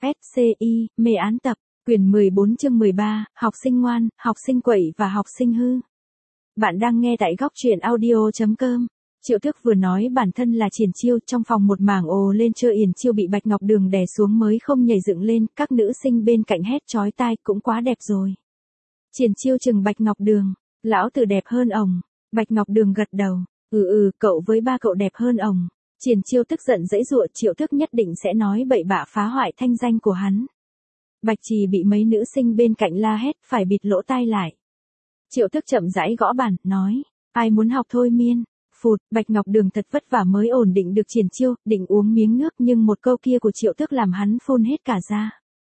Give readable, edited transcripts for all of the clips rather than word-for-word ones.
SCI, mê án tập, quyển 14 chương 13, học sinh ngoan, học sinh quậy và học sinh hư. Bạn đang nghe tại góc truyện audio.com. Triệu Tước vừa nói bản thân là Triển Chiêu, trong phòng một mảng ồ lên chơi Yển Chiêu bị Bạch Ngọc Đường đè xuống mới không nhảy dựng lên, các nữ sinh bên cạnh hét chói tai, cũng quá đẹp rồi. Triển Chiêu chừng Bạch Ngọc Đường, lão tử đẹp hơn ổng. Bạch Ngọc Đường gật đầu, cậu với ba cậu đẹp hơn ổng. Triển Chiêu tức giận giãy giụa, Triệu Tước nhất định sẽ nói bậy bạ phá hoại thanh danh của hắn. Bạch Trì bị mấy nữ sinh bên cạnh la hét, phải bịt lỗ tai lại. Triệu Tước chậm rãi gõ bàn, nói, ai muốn học thôi miên. Phụt, Bạch Ngọc Đường thật vất vả mới ổn định được Triển Chiêu, định uống miếng nước nhưng một câu kia của Triệu Tước làm hắn phun hết cả ra.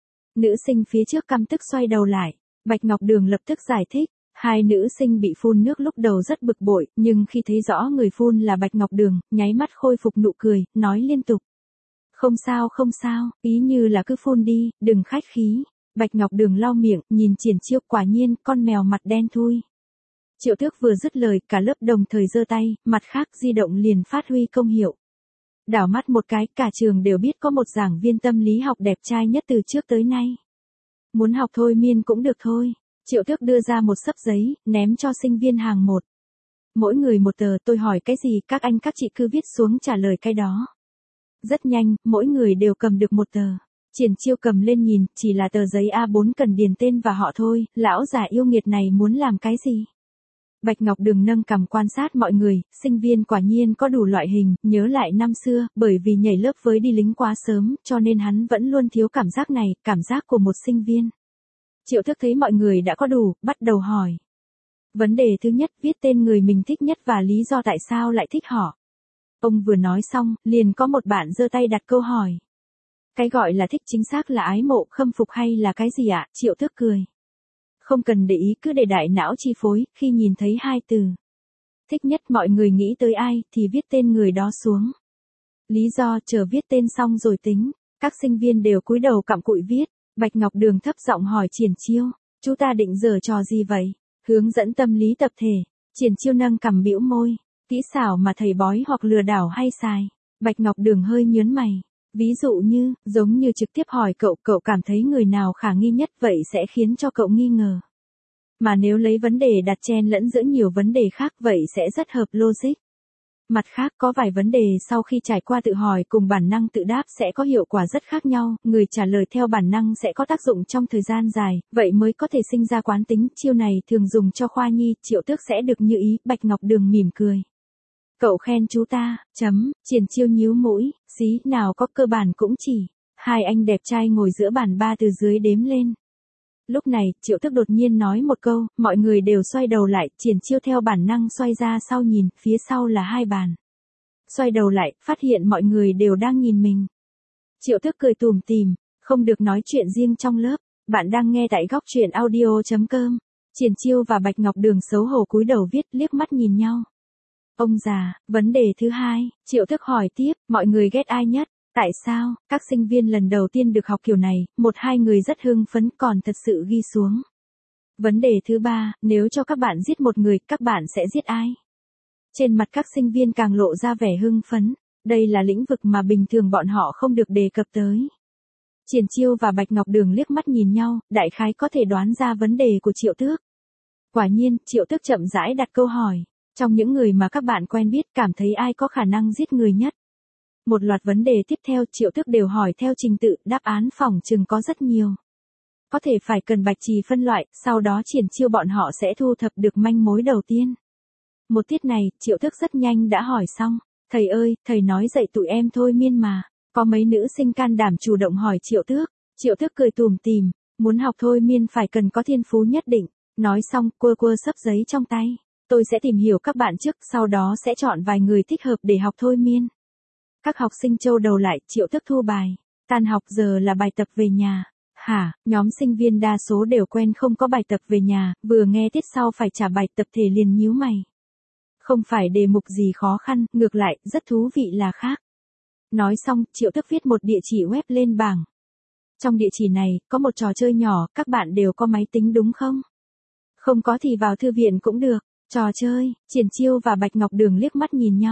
Nữ sinh phía trước căm tức xoay đầu lại, Bạch Ngọc Đường lập tức giải thích. Hai nữ sinh bị phun nước lúc đầu rất bực bội, nhưng khi thấy rõ người phun là Bạch Ngọc Đường, nháy mắt khôi phục nụ cười, nói liên tục. Không sao, ý như là cứ phun đi, đừng khách khí. Bạch Ngọc Đường lau miệng, nhìn Triển Chiêu, quả nhiên, con mèo mặt đen thui. Triệu Tước vừa dứt lời, cả lớp đồng thời giơ tay, mặt khác di động liền phát huy công hiệu. Đảo mắt một cái, cả trường đều biết có một giảng viên tâm lý học đẹp trai nhất từ trước tới nay. Muốn học thôi miên cũng được thôi. Triệu Tước đưa ra một xấp giấy, ném cho sinh viên hàng một. Mỗi người một tờ, tôi hỏi cái gì, các anh các chị cứ viết xuống trả lời cái đó. Rất nhanh, mỗi người đều cầm được một tờ. Triển Chiêu cầm lên nhìn, chỉ là tờ giấy A4 cần điền tên và họ thôi, lão già yêu nghiệt này muốn làm cái gì? Bạch Ngọc Đường nâng cằm quan sát mọi người, sinh viên quả nhiên có đủ loại hình, nhớ lại năm xưa, bởi vì nhảy lớp với đi lính quá sớm, cho nên hắn vẫn luôn thiếu cảm giác này, cảm giác của một sinh viên. Triệu Tước thấy mọi người đã có đủ, bắt đầu hỏi. Vấn đề thứ nhất, viết tên người mình thích nhất và lý do tại sao lại thích họ. Ông vừa nói xong, liền có một bạn giơ tay đặt câu hỏi. Cái gọi là thích chính xác là ái mộ, khâm phục hay là cái gì ạ? Triệu Tước cười. Không cần để ý, cứ để đại não chi phối, khi nhìn thấy hai từ. Thích nhất mọi người nghĩ tới ai, thì viết tên người đó xuống. Lý do, chờ viết tên xong rồi tính. Các sinh viên đều cúi đầu cặm cụi viết. Bạch Ngọc Đường thấp giọng hỏi Triển Chiêu, chú ta định giở trò gì vậy? Hướng dẫn tâm lý tập thể. Triển Chiêu nâng cằm bĩu môi, kỹ xảo mà thầy bói hoặc lừa đảo hay xài. Bạch Ngọc Đường hơi nhớn mày. Ví dụ như, giống như trực tiếp hỏi cậu cảm thấy người nào khả nghi nhất, vậy sẽ khiến cho cậu nghi ngờ. Mà nếu lấy vấn đề đặt chen lẫn giữa nhiều vấn đề khác, vậy sẽ rất hợp logic. Mặt khác, có vài vấn đề sau khi trải qua tự hỏi cùng bản năng tự đáp sẽ có hiệu quả rất khác nhau, người trả lời theo bản năng sẽ có tác dụng trong thời gian dài, vậy mới có thể sinh ra quán tính. Chiêu này thường dùng cho khoa nhi, Triệu Tước sẽ được như ý. Bạch Ngọc Đường mỉm cười. Cậu khen chú ta, Triển Chiêu nhíu mũi, xí, nào có, cơ bản cũng chỉ. Hai anh đẹp trai ngồi giữa bàn ba từ dưới đếm lên. Lúc này, Triệu Tước đột nhiên nói một câu, mọi người đều xoay đầu lại, Triển Chiêu theo bản năng xoay ra sau nhìn, phía sau là hai bàn. Xoay đầu lại, phát hiện mọi người đều đang nhìn mình. Triệu Tước cười tủm tỉm, không được nói chuyện riêng trong lớp, bạn đang nghe tại góc truyện audio.com. Triển Chiêu và Bạch Ngọc Đường xấu hổ cúi đầu viết, liếc mắt nhìn nhau. Ông già, vấn đề thứ hai, Triệu Tước hỏi tiếp, mọi người ghét ai nhất? Tại sao? Các sinh viên lần đầu tiên được học kiểu này, một hai người rất hưng phấn, còn thật sự ghi xuống. Vấn đề thứ ba, nếu cho các bạn giết một người, các bạn sẽ giết ai? Trên mặt các sinh viên càng lộ ra vẻ hưng phấn, đây là lĩnh vực mà bình thường bọn họ không được đề cập tới. Triển Chiêu và Bạch Ngọc Đường liếc mắt nhìn nhau, đại khái có thể đoán ra vấn đề của Triệu Tước. Quả nhiên, Triệu Tước chậm rãi đặt câu hỏi, trong những người mà các bạn quen biết, cảm thấy ai có khả năng giết người nhất? Một loạt vấn đề tiếp theo, Triệu Tước đều hỏi theo trình tự, đáp án phỏng chừng có rất nhiều. Có thể phải cần Bạch Trì phân loại, sau đó Triển Chiêu bọn họ sẽ thu thập được manh mối đầu tiên. Một tiết này, Triệu Tước rất nhanh đã hỏi xong. Thầy ơi, thầy nói dạy tụi em thôi miên mà. Có mấy nữ sinh can đảm chủ động hỏi Triệu Tước. Triệu Tước cười tủm tỉm, muốn học thôi miên phải cần có thiên phú nhất định. Nói xong, quơ xấp giấy trong tay. Tôi sẽ tìm hiểu các bạn trước, sau đó sẽ chọn vài người thích hợp để học thôi miên. Các học sinh trâu đầu lại, Triệu Tước thu bài. Tan học giờ là bài tập về nhà. Hả, nhóm sinh viên đa số đều quen không có bài tập về nhà, vừa nghe tiết sau phải trả bài tập thể liền nhíu mày. Không phải đề mục gì khó khăn, ngược lại, rất thú vị là khác. Nói xong, Triệu Tước viết một địa chỉ web lên bảng. Trong địa chỉ này, có một trò chơi nhỏ, các bạn đều có máy tính đúng không? Không có thì vào thư viện cũng được. Trò chơi, Triển Chiêu và Bạch Ngọc Đường liếc mắt nhìn nhau.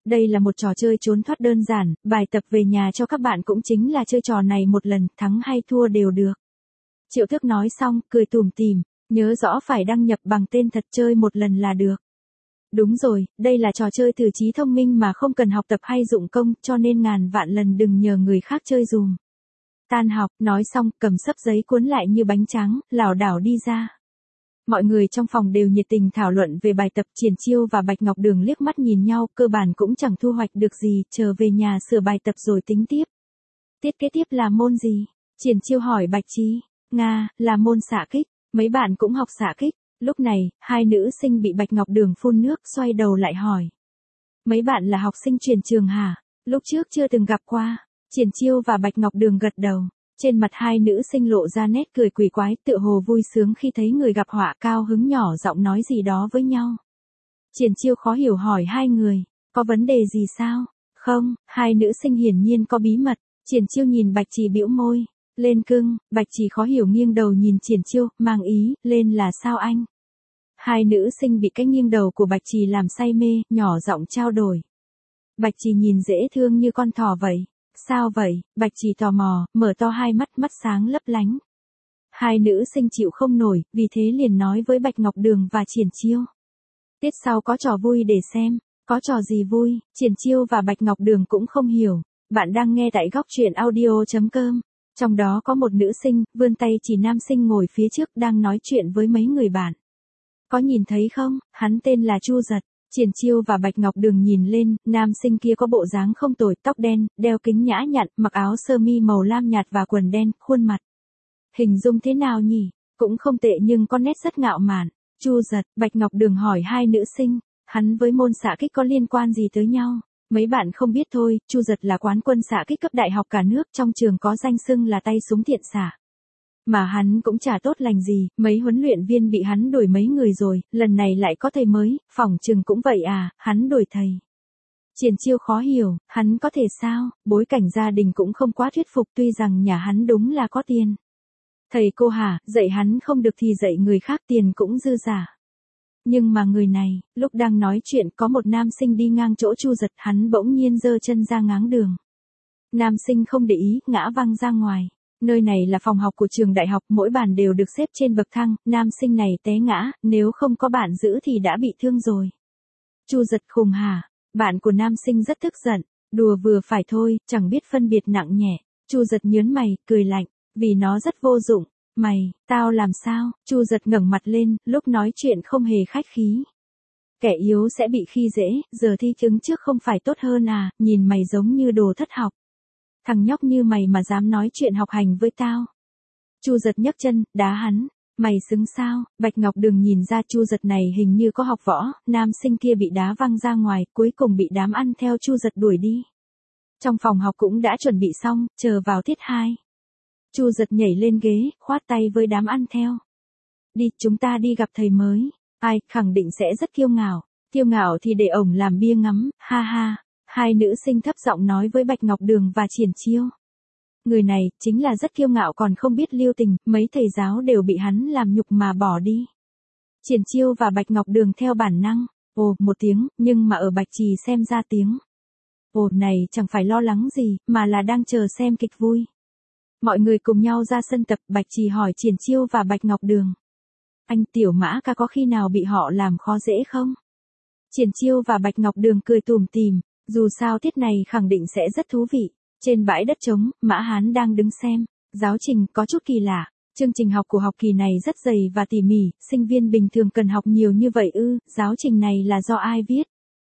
Đây là một trò chơi trốn thoát đơn giản, bài tập về nhà cho các bạn cũng chính là chơi trò này một lần, thắng hay thua đều được. Triệu Tước nói xong, cười tủm tỉm, nhớ rõ phải đăng nhập bằng tên thật, chơi một lần là được. Đúng rồi, đây là trò chơi từ trí thông minh mà không cần học tập hay dụng công, cho nên ngàn vạn lần đừng nhờ người khác chơi dùm. Tan học, nói xong, cầm xấp giấy cuốn lại như bánh tráng, lảo đảo đi ra. Mọi người trong phòng đều nhiệt tình thảo luận về bài tập. Triển Chiêu và Bạch Ngọc Đường liếc mắt nhìn nhau, cơ bản cũng chẳng thu hoạch được gì, chờ về nhà sửa bài tập rồi tính tiếp. Tiết kế tiếp là môn gì? Triển Chiêu hỏi Bạch Trí. Nga, là môn xạ kích, mấy bạn cũng học xạ kích. Lúc này, hai nữ sinh bị Bạch Ngọc Đường phun nước, xoay đầu lại hỏi. Mấy bạn là học sinh chuyển trường hả? Lúc trước chưa từng gặp qua. Triển Chiêu và Bạch Ngọc Đường gật đầu. Trên mặt hai nữ sinh lộ ra nét cười quỷ quái, tựa hồ vui sướng khi thấy người gặp họa, cao hứng nhỏ giọng nói gì đó với nhau. Triển Chiêu khó hiểu hỏi hai người, có vấn đề gì sao? Không, hai nữ sinh hiển nhiên có bí mật. Triển Chiêu nhìn Bạch Trì bĩu môi, lên cưng. Bạch Trì khó hiểu nghiêng đầu nhìn Triển Chiêu, mang ý, lên là sao anh? Hai nữ sinh bị cái nghiêng đầu của Bạch Trì làm say mê, nhỏ giọng trao đổi. Bạch Trì nhìn dễ thương như con thỏ vậy. Sao vậy? Bạch Trì tò mò, mở to hai mắt, mắt sáng lấp lánh. Hai nữ sinh chịu không nổi, vì thế liền nói với Bạch Ngọc Đường và Triển Chiêu. Tiết sau có trò vui để xem. Có trò gì vui? Triển Chiêu và Bạch Ngọc Đường cũng không hiểu. Bạn đang nghe tại góc truyện audio.com. Trong đó có một nữ sinh, vươn tay chỉ nam sinh ngồi phía trước đang nói chuyện với mấy người bạn. Có nhìn thấy không? Hắn tên là Chu Giật. Triển Chiêu và Bạch Ngọc Đường nhìn lên, nam sinh kia có bộ dáng không tồi, tóc đen, đeo kính nhã nhặn, mặc áo sơ mi màu lam nhạt và quần đen, khuôn mặt. Hình dung thế nào nhỉ? Cũng không tệ nhưng có nét rất ngạo mạn. Chu Giật, Bạch Ngọc Đường hỏi hai nữ sinh, hắn với môn xạ kích có liên quan gì tới nhau? Mấy bạn không biết thôi, Chu Giật là quán quân xạ kích cấp đại học cả nước, trong trường có danh xưng là tay súng thiện xạ. Mà hắn cũng chả tốt lành gì, mấy huấn luyện viên bị hắn đuổi mấy người rồi, lần này lại có thầy mới, phỏng chừng cũng vậy à, hắn đổi thầy. Triển Chiêu khó hiểu, hắn có thể sao, bối cảnh gia đình cũng không quá thuyết phục, tuy rằng nhà hắn đúng là có tiền. Thầy cô hả, dạy hắn không được thì dạy người khác, tiền cũng dư giả. Nhưng mà người này, lúc đang nói chuyện có một nam sinh đi ngang chỗ Chu Giật, hắn bỗng nhiên giơ chân ra ngáng đường. Nam sinh không để ý, ngã văng ra ngoài. Nơi này là phòng học của trường đại học, mỗi bàn đều được xếp trên bậc thang, nam sinh này té ngã, nếu không có bạn giữ thì đã bị thương rồi. Chu Giật khùng hả? Bạn của nam sinh rất tức giận, đùa vừa phải thôi, chẳng biết phân biệt nặng nhẹ. Chu Giật nhớn mày, cười lạnh, vì nó rất vô dụng. Mày, tao làm sao? Chu Giật ngẩng mặt lên, lúc nói chuyện không hề khách khí. Kẻ yếu sẽ bị khi dễ, giờ thi chứng trước không phải tốt hơn à, nhìn mày giống như đồ thất học. Thằng nhóc như mày mà dám nói chuyện học hành với tao. Chu Giật nhấc chân, đá hắn. Mày xứng sao? Bạch Ngọc Đường nhìn ra Chu Giật này hình như có học võ, nam sinh kia bị đá văng ra ngoài, cuối cùng bị đám ăn theo Chu Giật đuổi đi. Trong phòng học cũng đã chuẩn bị xong, chờ vào tiết 2. Chu Giật nhảy lên ghế, khoát tay với đám ăn theo. Đi, chúng ta đi gặp thầy mới. Ai, khẳng định sẽ rất kiêu ngạo. Kiêu ngạo thì để ổng làm bia ngắm, ha ha. Hai nữ sinh thấp giọng nói với Bạch Ngọc Đường và Triển Chiêu. Người này, chính là rất kiêu ngạo còn không biết lưu tình, mấy thầy giáo đều bị hắn làm nhục mà bỏ đi. Triển Chiêu và Bạch Ngọc Đường theo bản năng, ồ, một tiếng, nhưng mà ở Bạch Trì xem ra tiếng. Ồ, này chẳng phải lo lắng gì, mà là đang chờ xem kịch vui. Mọi người cùng nhau ra sân tập, Bạch Trì hỏi Triển Chiêu và Bạch Ngọc Đường. Anh Tiểu Mã ca có khi nào bị họ làm khó dễ không? Triển Chiêu và Bạch Ngọc Đường cười tủm tỉm. Dù sao tiết này khẳng định sẽ rất thú vị. Trên bãi đất trống, Mã Hán đang đứng xem. Giáo trình có chút kỳ lạ. Chương trình học của học kỳ này rất dày và tỉ mỉ. Sinh viên bình thường cần học nhiều như vậy ư? Giáo trình này là do ai viết?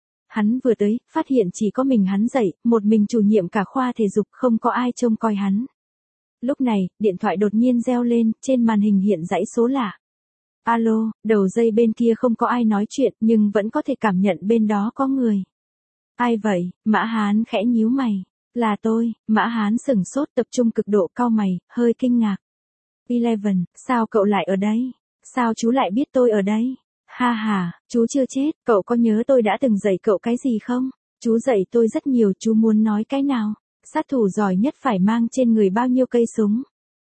Hắn vừa tới, phát hiện chỉ có mình hắn dạy, một mình chủ nhiệm cả khoa thể dục, không có ai trông coi hắn. Lúc này, điện thoại đột nhiên reo lên, trên màn hình hiện dãy số lạ. Alo, đầu dây bên kia không có ai nói chuyện, nhưng vẫn có thể cảm nhận bên đó có người. Ai vậy? Mã Hán khẽ nhíu mày. Là tôi. Mã Hán sửng sốt, tập trung cực độ, cau mày, hơi kinh ngạc. Eleven, sao cậu lại ở đây? Sao chú lại biết tôi ở đây? Ha ha, chú chưa chết, cậu có nhớ tôi đã từng dạy cậu cái gì không? Chú dạy tôi rất nhiều, chú muốn nói cái nào? Sát thủ giỏi nhất phải mang trên người bao nhiêu cây súng?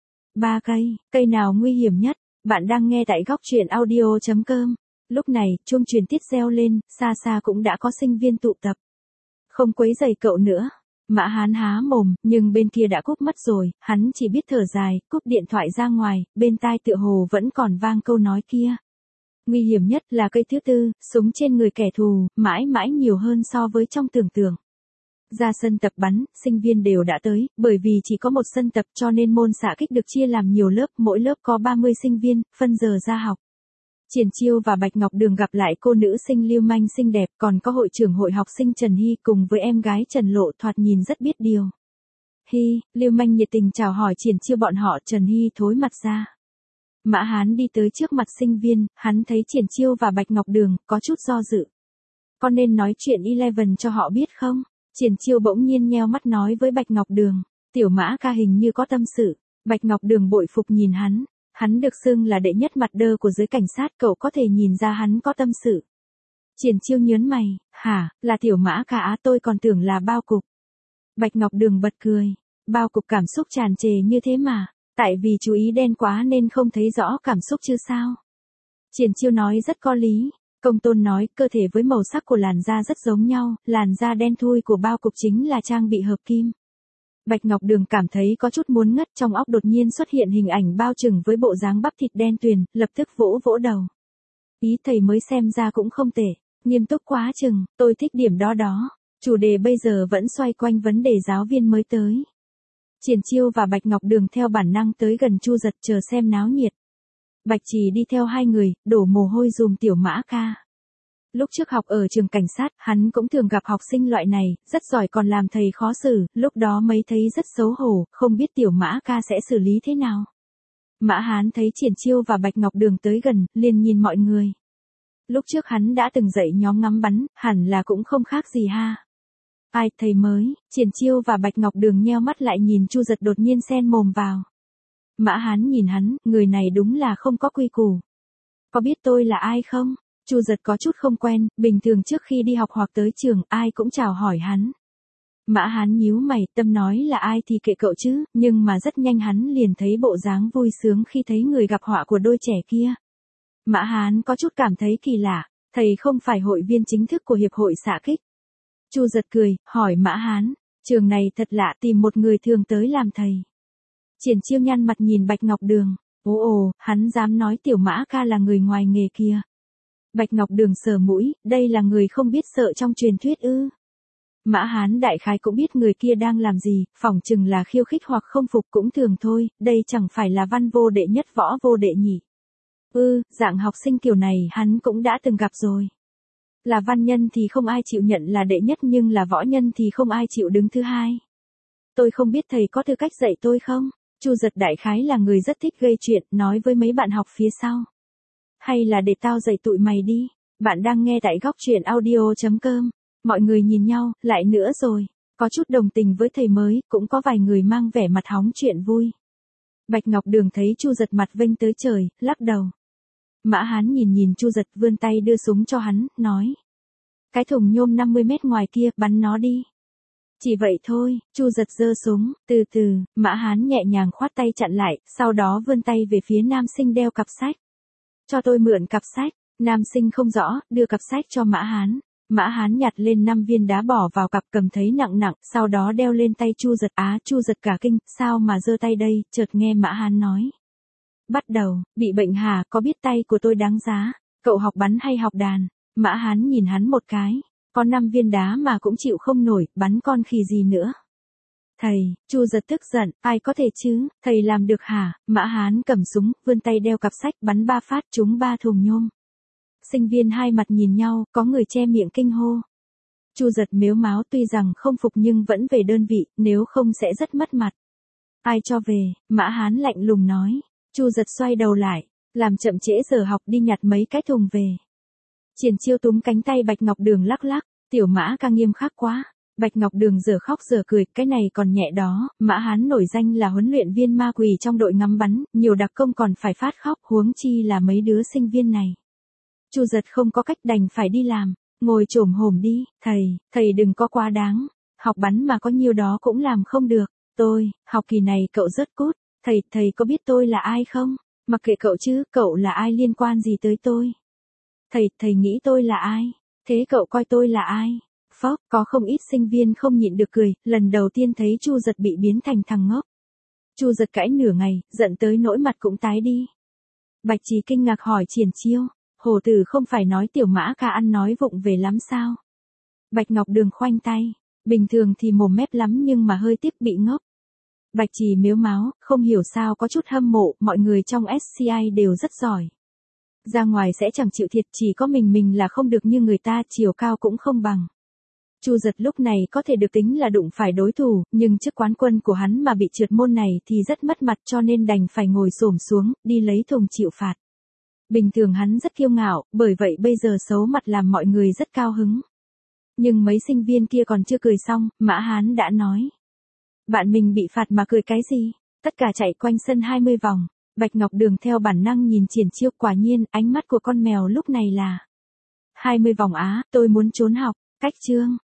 3 cây, cây nào nguy hiểm nhất? Bạn đang nghe tại góc truyện audio.com. Lúc này, chuông truyền tiết reo lên, xa xa cũng đã có sinh viên tụ tập. không quấy rầy cậu nữa. Mã Hán há mồm, nhưng bên kia đã cúp mất rồi, hắn chỉ biết thở dài, cúp điện thoại ra ngoài, bên tai tựa hồ vẫn còn vang câu nói kia. Nguy hiểm nhất là cây thứ tư, súng trên người kẻ thù, mãi mãi nhiều hơn so với trong tưởng tượng. Ra sân tập bắn, sinh viên đều đã tới, bởi vì chỉ có một sân tập cho nên môn xạ kích được chia làm nhiều lớp, mỗi lớp có 30 sinh viên, phân giờ ra học. Triển Chiêu và Bạch Ngọc Đường gặp lại cô nữ sinh lưu manh xinh đẹp, còn có hội trưởng hội học sinh Trần Hy cùng với em gái Trần Lộ thoạt nhìn rất biết điều. Hy, lưu manh nhiệt tình chào hỏi Triển Chiêu bọn họ, Trần Hy thối mặt ra. Mã Hán đi tới trước mặt sinh viên, hắn thấy Triển Chiêu và Bạch Ngọc Đường, có chút do dự. Con nên nói chuyện Eleven cho họ biết không? Triển Chiêu bỗng nhiên nheo mắt nói với Bạch Ngọc Đường, tiểu Mã ca hình như có tâm sự. Bạch Ngọc Đường bội phục nhìn hắn được xưng là đệ nhất mặt đơ của giới cảnh sát, cậu có thể nhìn ra hắn có tâm sự. Triển Chiêu nhớn mày, hả, là tiểu Mã ca á, tôi còn tưởng là bao cục. Bạch Ngọc Đường bật cười, bao cục cảm xúc tràn trề như thế mà, tại vì chú ý đen quá nên không thấy rõ cảm xúc chứ sao. Triển Chiêu nói rất có lý. Công Tôn nói, cơ thể với màu sắc của làn da rất giống nhau, làn da đen thui của bao cục chính là trang bị hợp kim. Bạch Ngọc Đường cảm thấy có chút muốn ngất, trong óc đột nhiên xuất hiện hình ảnh bao trừng với bộ dáng bắp thịt đen tuyền, lập tức vỗ vỗ đầu. Ý thầy mới xem ra cũng không tệ, nghiêm túc quá chừng, tôi thích điểm đó đó. Chủ đề bây giờ vẫn xoay quanh vấn đề giáo viên mới tới. Triển Chiêu và Bạch Ngọc Đường theo bản năng tới gần Chu Giật chờ xem náo nhiệt. Bạch Trì đi theo hai người, đổ mồ hôi dùm tiểu Mã ca. Lúc trước học ở trường cảnh sát, hắn cũng thường gặp học sinh loại này, rất giỏi còn làm thầy khó xử, lúc đó mấy thấy rất xấu hổ, không biết tiểu Mã ca sẽ xử lý thế nào. Mã Hán thấy Triển Chiêu và Bạch Ngọc Đường tới gần, liền nhìn mọi người. Lúc trước hắn đã từng dạy nhóm ngắm bắn, hẳn là cũng không khác gì ha. Ai, thầy mới? Triển Chiêu và Bạch Ngọc Đường nheo mắt lại nhìn Chu Giật đột nhiên xen mồm vào. Mã Hán nhìn hắn, người này đúng là không có quy củ. Có biết tôi là ai không? Chu Giật có chút không quen, bình thường trước khi đi học hoặc tới trường, ai cũng chào hỏi hắn. Mã Hán nhíu mày, tâm nói là ai thì kệ cậu chứ, nhưng mà rất nhanh hắn liền thấy bộ dáng vui sướng khi thấy người gặp họa của đôi trẻ kia. Mã Hán có chút cảm thấy kỳ lạ, thầy không phải hội viên chính thức của hiệp hội xạ kích. Chu Giật cười, hỏi Mã Hán, trường này thật lạ, tìm một người thường tới làm thầy. Triển Chiêu nhăn mặt nhìn Bạch Ngọc Đường, ồ, hắn dám nói tiểu Mã ca là người ngoài nghề kia. Bạch Ngọc Đường sờ mũi, đây là người không biết sợ trong truyền thuyết ư. Mã Hán đại khái cũng biết người kia đang làm gì, phỏng chừng là khiêu khích hoặc không phục cũng thường thôi, đây chẳng phải là văn vô đệ nhất võ vô đệ nhỉ. Dạng học sinh kiểu này hắn cũng đã từng gặp rồi. Là văn nhân thì không ai chịu nhận là đệ nhất nhưng là võ nhân thì không ai chịu đứng thứ hai. Tôi không biết thầy có tư cách dạy tôi không? Chu Giật đại khái là người rất thích gây chuyện, nói với mấy bạn học phía sau. Hay là để tao dạy tụi mày đi. Bạn đang nghe tại góc truyện audio.com. Mọi người nhìn nhau, lại nữa rồi. Có chút đồng tình với thầy mới, cũng có vài người mang vẻ mặt hóng chuyện vui. Bạch Ngọc Đường thấy Chu Giật mặt vênh tới trời, lắc đầu. Mã Hán nhìn Chu Giật vươn tay đưa súng cho hắn, nói. Cái thùng nhôm 50 mét ngoài kia, bắn nó đi. Chỉ vậy thôi, Chu Giật giơ súng, từ từ, Mã Hán nhẹ nhàng khoát tay chặn lại, sau đó vươn tay về phía nam sinh đeo cặp sách. Cho tôi mượn cặp sách, nam sinh không rõ, đưa cặp sách cho Mã Hán. Mã Hán nhặt lên 5 viên đá bỏ vào cặp cầm thấy nặng nặng, sau đó đeo lên tay Chu Giật. Chu Giật cả kinh, sao mà giơ tay đây, chợt nghe Mã Hán nói. Bắt đầu, bị bệnh hả, có biết tay của tôi đáng giá, cậu học bắn hay học đàn? Mã Hán nhìn hắn một cái, có 5 viên đá mà cũng chịu không nổi, bắn con khỉ gì nữa. Thầy, Chu Giật tức giận, ai có thể chứ, thầy làm được hả? Mã Hán cầm súng, vươn tay đeo cặp sách, bắn 3 phát trúng 3 thùng nhôm. Sinh viên hai mặt nhìn nhau, có người che miệng kinh hô. Chu Giật mếu máo tuy rằng không phục nhưng vẫn về đơn vị, nếu không sẽ rất mất mặt. Ai cho về? Mã Hán lạnh lùng nói. Chu Giật xoay đầu lại, làm chậm trễ giờ học đi nhặt mấy cái thùng về. Triển Chiêu túm cánh tay Bạch Ngọc Đường lắc lắc, tiểu Mã ca nghiêm khắc quá. Bạch Ngọc Đường giờ khóc giờ cười, cái này còn nhẹ đó, Mã Hán nổi danh là huấn luyện viên ma quỷ trong đội ngắm bắn, nhiều đặc công còn phải phát khóc, huống chi là mấy đứa sinh viên này. Chu Giật không có cách đành phải đi làm, ngồi chồm hổm đi, thầy đừng có quá đáng, học bắn mà có nhiêu đó cũng làm không được, học kỳ này cậu rất cút, thầy có biết tôi là ai không? Mặc kệ cậu chứ, cậu là ai liên quan gì tới tôi? Thầy nghĩ tôi là ai? Thế cậu coi tôi là ai? Phốc, có không ít sinh viên không nhịn được cười, lần đầu tiên thấy Chu Giật bị biến thành thằng ngốc. Chu Giật cãi nửa ngày, giận tới nỗi mặt cũng tái đi. Bạch Trì kinh ngạc hỏi Triển Chiêu, hổ tử không phải nói tiểu mã ca ăn nói vụng về lắm sao? Bạch Ngọc Đường khoanh tay, bình thường thì mồm mép lắm nhưng mà hơi tiếp bị ngốc. Bạch Trì mếu máo, không hiểu sao có chút hâm mộ, mọi người trong SCI đều rất giỏi. Ra ngoài sẽ chẳng chịu thiệt, chỉ có mình là không được như người ta, chiều cao cũng không bằng. Chu Giật lúc này có thể được tính là đụng phải đối thủ, nhưng chức quán quân của hắn mà bị trượt môn này thì rất mất mặt, cho nên đành phải ngồi xổm xuống, đi lấy thùng chịu phạt. Bình thường hắn rất kiêu ngạo, bởi vậy bây giờ xấu mặt làm mọi người rất cao hứng. Nhưng mấy sinh viên kia còn chưa cười xong, Mã Hán đã nói. Bạn mình bị phạt mà cười cái gì? Tất cả chạy quanh sân 20 vòng. Bạch Ngọc Đường theo bản năng nhìn Triển Chiêu, quả nhiên, ánh mắt của con mèo lúc này là 20 vòng á, tôi muốn trốn học. Cách chương